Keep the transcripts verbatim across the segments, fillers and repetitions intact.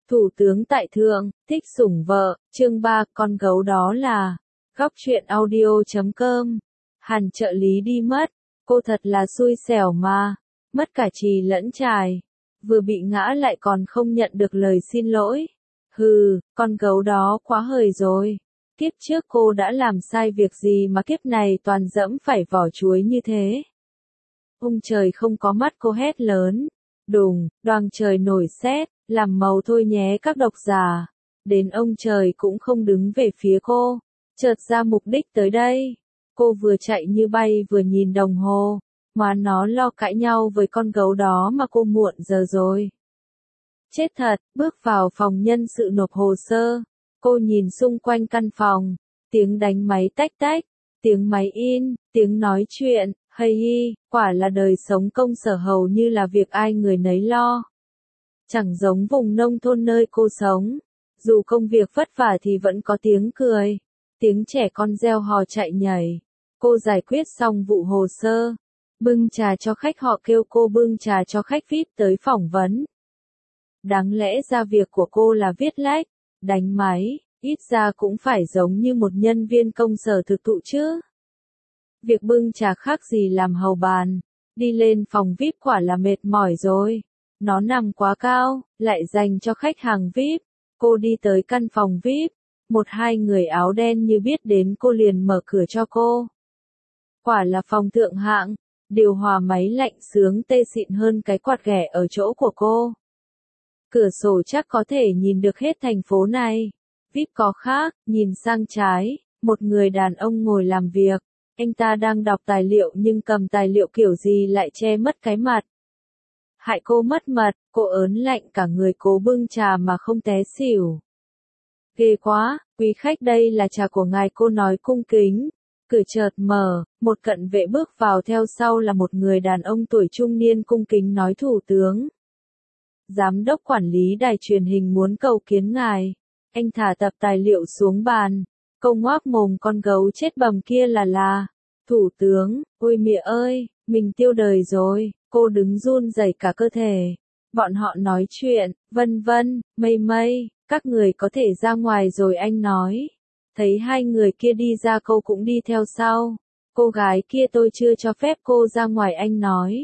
Thủ tướng tại thượng, thích sủng vợ, chương ba, con gấu đó là, góc truyện audio chấm com, Hàn trợ lý đi mất, cô thật là xui xẻo mà, mất cả chì lẫn chài, vừa bị ngã lại còn không nhận được lời xin lỗi, hừ, con gấu đó quá hời rồi, kiếp trước cô đã làm sai việc gì mà kiếp này toàn dẫm phải vỏ chuối như thế. Ông trời không có mắt, cô hét lớn, đùng, đoàng trời nổi sét, làm màu thôi nhé các độc giả. Đến ông trời cũng không đứng về phía cô, chợt ra mục đích tới đây. Cô vừa chạy như bay vừa nhìn đồng hồ, mà nó lo cãi nhau với con gấu đó mà cô muộn giờ rồi. Chết thật, bước vào phòng nhân sự nộp hồ sơ, cô nhìn xung quanh căn phòng, tiếng đánh máy tách tách, tiếng máy in, tiếng nói chuyện, hay y, quả là đời sống công sở hầu như là việc ai người nấy lo. Chẳng giống vùng nông thôn nơi cô sống, dù công việc vất vả thì vẫn có tiếng cười, tiếng trẻ con reo hò chạy nhảy. Cô giải quyết xong vụ hồ sơ, bưng trà cho khách, họ kêu cô bưng trà cho khách vi ai pi tới phỏng vấn. Đáng lẽ ra việc của cô là viết lách, đánh máy, ít ra cũng phải giống như một nhân viên công sở thực thụ chứ. Việc bưng trà khác gì làm hầu bàn, đi lên phòng vi ai pi quả là mệt mỏi rồi. Nó nằm quá cao, lại dành cho khách hàng vi ai pi. Cô đi tới căn phòng vi ai pi, một hai người áo đen như biết đến cô liền mở cửa cho cô. Quả là phòng thượng hạng, điều hòa máy lạnh sướng tê xịn hơn cái quạt ghẻ ở chỗ của cô. Cửa sổ chắc có thể nhìn được hết thành phố này. vi ai pi có khác, nhìn sang trái, một người đàn ông ngồi làm việc. Anh ta đang đọc tài liệu nhưng cầm tài liệu kiểu gì lại che mất cái mặt. Hại cô mất mật, cô ớn lạnh cả người cố bưng trà mà không té xỉu. Ghê quá, quý khách đây là trà của ngài, cô nói cung kính. Cửa chợt mở, một cận vệ bước vào, theo sau là một người đàn ông tuổi trung niên cung kính nói thủ tướng. Giám đốc quản lý đài truyền hình muốn cầu kiến ngài. Anh thả tập tài liệu xuống bàn. Câu ngoác mồm, con gấu chết bầm kia là là. Thủ tướng, ôi mẹ ơi, mình tiêu đời rồi. Cô đứng run rẩy cả cơ thể. Bọn họ nói chuyện, vân vân, mây mây, các người có thể ra ngoài rồi, anh nói. Thấy hai người kia đi ra, cô cũng đi theo sau. Cô gái kia tôi chưa cho phép cô ra ngoài, anh nói.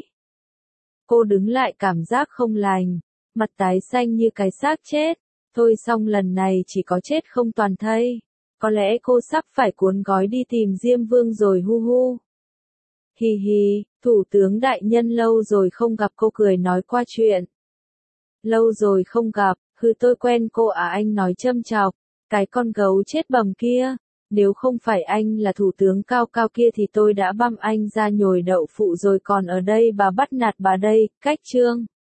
Cô đứng lại cảm giác không lành, mặt tái xanh như cái xác chết. Thôi xong, lần này chỉ có chết không toàn thây. Có lẽ cô sắp phải cuốn gói đi tìm Diêm Vương rồi, hu hu. Hì hì, thủ tướng đại nhân lâu rồi không gặp, cô cười nói qua chuyện. Lâu rồi không gặp, hừ tôi quen cô à, anh nói châm chọc. Cái con gấu chết bầm kia, nếu không phải anh là thủ tướng cao cao kia thì tôi đã băm anh ra nhồi đậu phụ rồi, còn ở đây bà bắt nạt bà đây, cách chương.